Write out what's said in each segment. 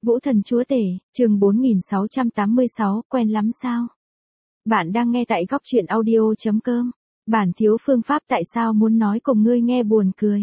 Vũ Thần Chúa Tể, chương 4686, quen lắm sao? Bạn đang nghe tại góc truyện audio.com. Bản thiếu phương pháp tại sao muốn nói cùng ngươi nghe buồn cười.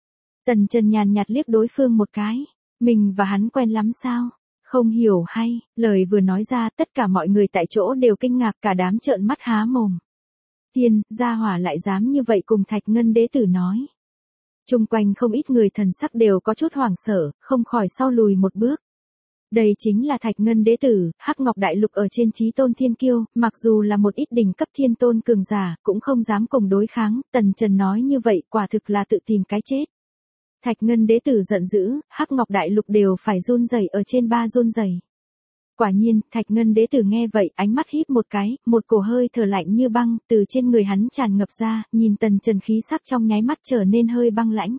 Tần Trần nhàn nhạt liếc đối phương một cái. Mình và hắn quen lắm sao? Không hiểu hay, lời vừa nói ra tất cả mọi người tại chỗ đều kinh ngạc, cả đám trợn mắt há mồm. Tiên, gia hỏa lại dám như vậy cùng Thạch Ngân đế tử nói. Chung quanh không ít người thần sắc đều có chút hoảng sợ, không khỏi sau lùi một bước. Đây chính là Thạch Ngân đế tử, Hắc Ngọc Đại Lục ở trên chí tôn thiên kiêu, mặc dù là một ít đỉnh cấp thiên tôn cường giả, cũng không dám cùng đối kháng, Tần Trần nói như vậy quả thực là tự tìm cái chết. Thạch Ngân đế tử giận dữ, Hắc Ngọc Đại Lục đều phải run rẩy ở trên ba run rẩy. Quả nhiên, Thạch Ngân đế tử nghe vậy, ánh mắt híp một cái, một cổ hơi thở lạnh như băng, từ trên người hắn tràn ngập ra, nhìn Tần Trần khí sắc trong nháy mắt trở nên hơi băng lãnh.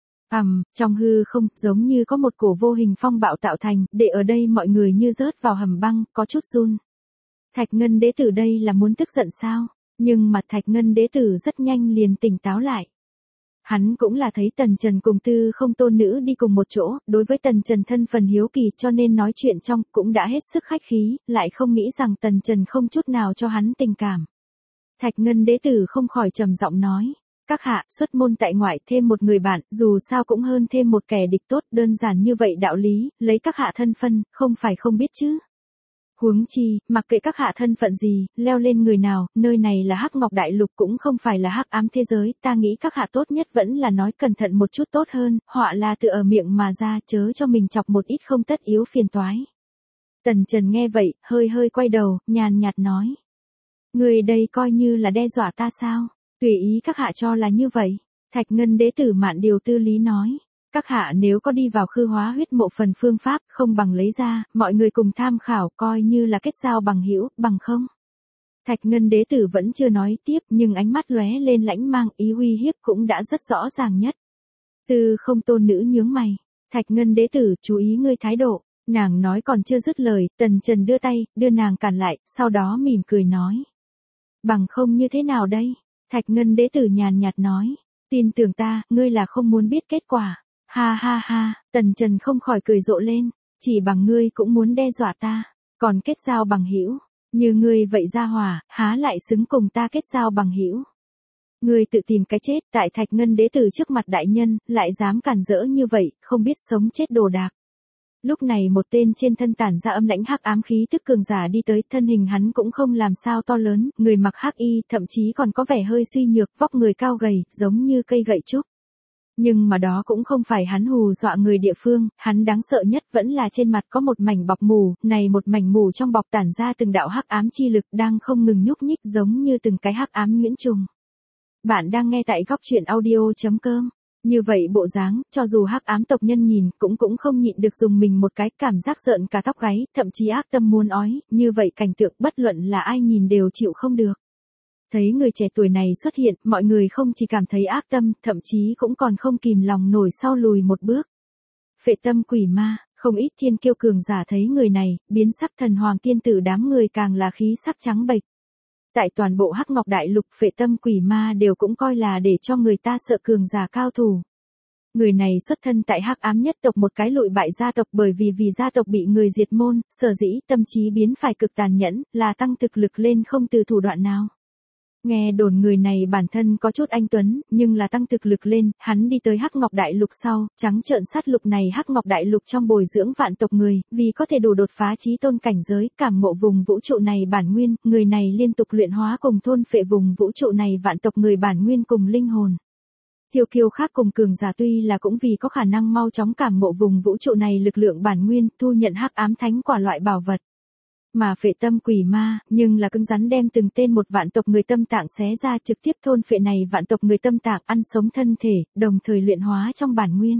Trong hư không, giống như có một cổ vô hình phong bạo tạo thành, để ở đây mọi người như rớt vào hầm băng, có chút run. Thạch Ngân đế tử đây là muốn tức giận sao? Nhưng mà Thạch Ngân đế tử rất nhanh liền tỉnh táo lại. Hắn cũng là thấy Tần Trần cùng Tư Không tôn nữ đi cùng một chỗ, đối với Tần Trần thân phần hiếu kỳ cho nên nói chuyện trong, cũng đã hết sức khách khí, lại không nghĩ rằng Tần Trần không chút nào cho hắn tình cảm. Thạch Ngân đế tử không khỏi trầm giọng nói. Các hạ, xuất môn tại ngoại thêm một người bạn, dù sao cũng hơn thêm một kẻ địch tốt, đơn giản như vậy đạo lý, lấy các hạ thân phân, không phải không biết chứ. Huống chi, mặc kệ các hạ thân phận gì, leo lên người nào, nơi này là Hắc Ngọc Đại Lục cũng không phải là hắc ám thế giới, ta nghĩ các hạ tốt nhất vẫn là nói cẩn thận một chút tốt hơn, họa là tự ở miệng mà ra, chớ cho mình chọc một ít không tất yếu phiền toái. Tần Trần nghe vậy, hơi quay đầu, nhàn nhạt nói. Người đây coi như là đe dọa ta sao? Tùy ý các hạ cho là như vậy. Thạch Ngân đế tử Mạn Điều Tư Lý nói. Các hạ nếu có đi vào khư hóa huyết mộ phần phương pháp không bằng lấy ra, mọi người cùng tham khảo coi như là kết giao bằng hữu, bằng không. Thạch Ngân đế tử vẫn chưa nói tiếp nhưng ánh mắt lóe lên lãnh mang ý uy hiếp cũng đã rất rõ ràng nhất. Tư Không tôn nữ nhướng mày. Thạch Ngân đế tử chú ý ngươi thái độ. Nàng nói còn chưa dứt lời, Tần Trần đưa tay, đưa nàng cản lại, sau đó mỉm cười nói. Bằng không như thế nào đây? Thạch Ngân đế tử nhàn nhạt nói, tin tưởng ta, ngươi là không muốn biết kết quả. Ha ha ha, Tần Trần không khỏi cười rộ lên, chỉ bằng ngươi cũng muốn đe dọa ta, còn kết giao bằng hữu, như ngươi vậy gia hỏa, há lại xứng cùng ta kết giao bằng hữu. Ngươi tự tìm cái chết, tại Thạch Ngân đế tử trước mặt đại nhân, lại dám cản rỡ như vậy, không biết sống chết đồ đạc. Lúc này một tên trên thân tản ra âm lãnh hắc ám khí tức cường giả đi tới, thân hình hắn cũng không làm sao to lớn, người mặc hắc y, thậm chí còn có vẻ hơi suy nhược, vóc người cao gầy, giống như cây gậy trúc. Nhưng mà đó cũng không phải hắn hù dọa người địa phương, hắn đáng sợ nhất vẫn là trên mặt có một mảnh bọc mù, này một mảnh mù trong bọc tản ra từng đạo hắc ám chi lực đang không ngừng nhúc nhích giống như từng cái hắc ám nhuyễn trùng. Bạn đang nghe tại góc truyện audio.com. Như vậy bộ dáng, cho dù hắc ám tộc nhân nhìn, cũng không nhịn được dùng mình một cái, cảm giác rợn cả tóc gáy, thậm chí ác tâm muốn ói, như vậy cảnh tượng bất luận là ai nhìn đều chịu không được. Thấy người trẻ tuổi này xuất hiện, mọi người không chỉ cảm thấy ác tâm, thậm chí cũng còn không kìm lòng nổi sau lùi một bước. Phệ tâm quỷ ma, không ít thiên kiêu cường giả thấy người này, biến sắc thần hoàng tiên tử đám người càng là khí sắc trắng bệch. Tại toàn bộ Hắc Ngọc Đại Lục phệ tâm quỷ ma đều cũng coi là để cho người ta sợ cường giả cao thủ. Người này xuất thân tại hắc ám nhất tộc một cái lụi bại gia tộc bởi vì gia tộc bị người diệt môn, sở dĩ tâm trí biến phải cực tàn nhẫn, là tăng thực lực lên không từ thủ đoạn nào. Nghe đồn người này bản thân có chút anh tuấn, nhưng là tăng thực lực lên, hắn đi tới Hắc Ngọc Đại Lục sau, trắng trợn sát lục này Hắc Ngọc Đại Lục trong bồi dưỡng vạn tộc người, vì có thể đủ đột phá chí tôn cảnh giới, cảm ngộ vùng vũ trụ này bản nguyên, người này liên tục luyện hóa cùng thôn phệ vùng vũ trụ này vạn tộc người bản nguyên cùng linh hồn. Tiêu kiêu khác cùng cường giả tuy là cũng vì có khả năng mau chóng cảm ngộ vùng vũ trụ này lực lượng bản nguyên, thu nhận hắc ám thánh quả loại bảo vật. Mà phệ tâm quỷ ma, nhưng là cứng rắn đem từng tên một vạn tộc người tâm tạng xé ra trực tiếp thôn phệ này vạn tộc người tâm tạng ăn sống thân thể, đồng thời luyện hóa trong bản nguyên.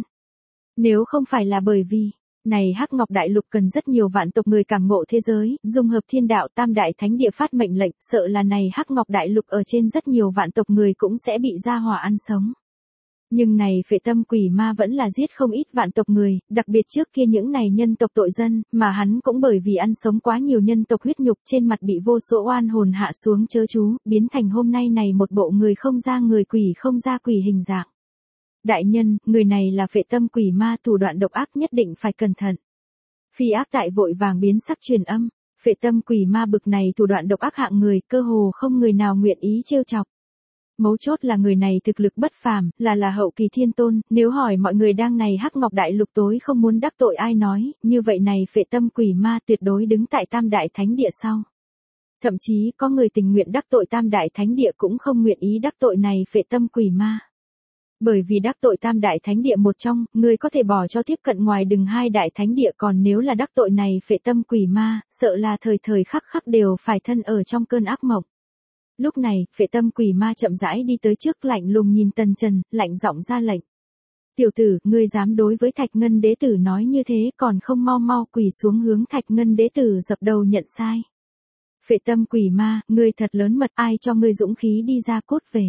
Nếu không phải là bởi vì, này Hắc Ngọc Đại Lục cần rất nhiều vạn tộc người cảm ngộ thế giới, dung hợp thiên đạo tam đại thánh địa phát mệnh lệnh, sợ là này Hắc Ngọc Đại Lục ở trên rất nhiều vạn tộc người cũng sẽ bị gia hỏa ăn sống. Nhưng này phệ tâm quỷ ma vẫn là giết không ít vạn tộc người, đặc biệt trước kia những này nhân tộc tội dân, mà hắn cũng bởi vì ăn sống quá nhiều nhân tộc huyết nhục trên mặt bị vô số oan hồn hạ xuống chớ chú, biến thành hôm nay này một bộ người không ra người quỷ không ra quỷ hình dạng. Đại nhân, người này là phệ tâm quỷ ma thủ đoạn độc ác nhất định phải cẩn thận. Phi ác tại vội vàng biến sắc truyền âm, phệ tâm quỷ ma bực này thủ đoạn độc ác hạng người, cơ hồ không người nào nguyện ý trêu chọc. Mấu chốt là người này thực lực bất phàm, là hậu kỳ thiên tôn, nếu hỏi mọi người đang này Hắc Ngọc Đại Lục tối không muốn đắc tội ai nói, như vậy này phệ tâm quỷ ma tuyệt đối đứng tại Tam Đại Thánh Địa sau. Thậm chí có người tình nguyện đắc tội Tam Đại Thánh Địa cũng không nguyện ý đắc tội này phệ tâm quỷ ma. Bởi vì đắc tội Tam Đại Thánh Địa một trong, người có thể bỏ cho tiếp cận ngoài đừng hai Đại Thánh Địa, còn nếu là đắc tội này phệ tâm quỷ ma, sợ là thời thời khắc khắc đều phải thân ở trong cơn ác mộng. Lúc này, phệ tâm quỷ ma chậm rãi đi tới trước, lạnh lùng nhìn Tần Trần, lạnh giọng ra lệnh. Tiểu tử, ngươi dám đối với Thạch Ngân Đế Tử nói như thế, còn không mau mau quỳ xuống hướng Thạch Ngân Đế Tử dập đầu nhận sai. Phệ tâm quỷ ma, ngươi thật lớn mật, ai cho ngươi dũng khí đi ra cốt về.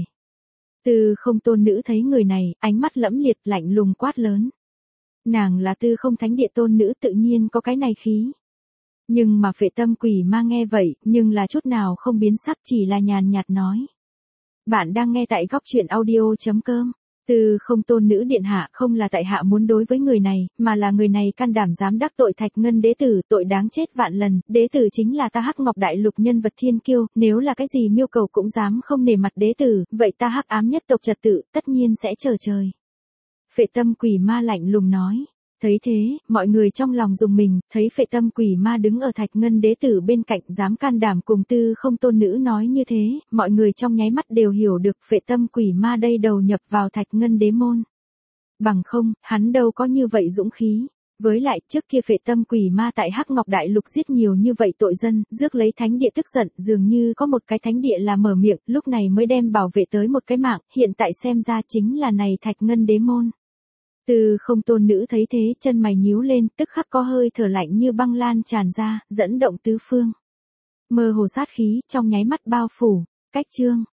Tư Không tôn nữ thấy người này, ánh mắt lẫm liệt, lạnh lùng quát lớn. Nàng là Tư Không Thánh Địa tôn nữ, tự nhiên có cái này khí. Nhưng mà phệ tâm quỷ ma nghe vậy, nhưng là chút nào không biến sắc, chỉ là nhàn nhạt nói. Bạn đang nghe tại góc truyện audio.com. Tư Không tôn nữ điện hạ, không là tại hạ muốn đối với người này, mà là người này can đảm dám đắc tội Thạch Ngân Đế Tử, tội đáng chết vạn lần, đế tử chính là ta Hắc Ngọc Đại Lục nhân vật thiên kiêu, nếu là cái gì miêu cầu cũng dám không nể mặt đế tử, vậy ta Hắc ám nhất tộc trật tự, tất nhiên sẽ chờ trời. Phệ tâm quỷ ma lạnh lùng nói. Thấy thế, mọi người trong lòng rùng mình, thấy phệ tâm quỷ ma đứng ở Thạch Ngân Đế Tử bên cạnh, dám can đảm cùng Tư Không tôn nữ nói như thế, mọi người trong nháy mắt đều hiểu được phệ tâm quỷ ma đây đầu nhập vào Thạch Ngân Đế môn. Bằng không, hắn đâu có như vậy dũng khí. Với lại, trước kia phệ tâm quỷ ma tại Hắc Ngọc Đại Lục giết nhiều như vậy tội dân, rước lấy thánh địa tức giận, dường như có một cái thánh địa là mở miệng, lúc này mới đem bảo vệ tới một cái mạng, hiện tại xem ra chính là này Thạch Ngân Đế môn. Tư Không tôn nữ thấy thế, chân mày nhíu lên, tức khắc có hơi thở lạnh như băng lan tràn ra, dẫn động tứ phương. Mơ hồ sát khí, trong nháy mắt bao phủ. Cách chương.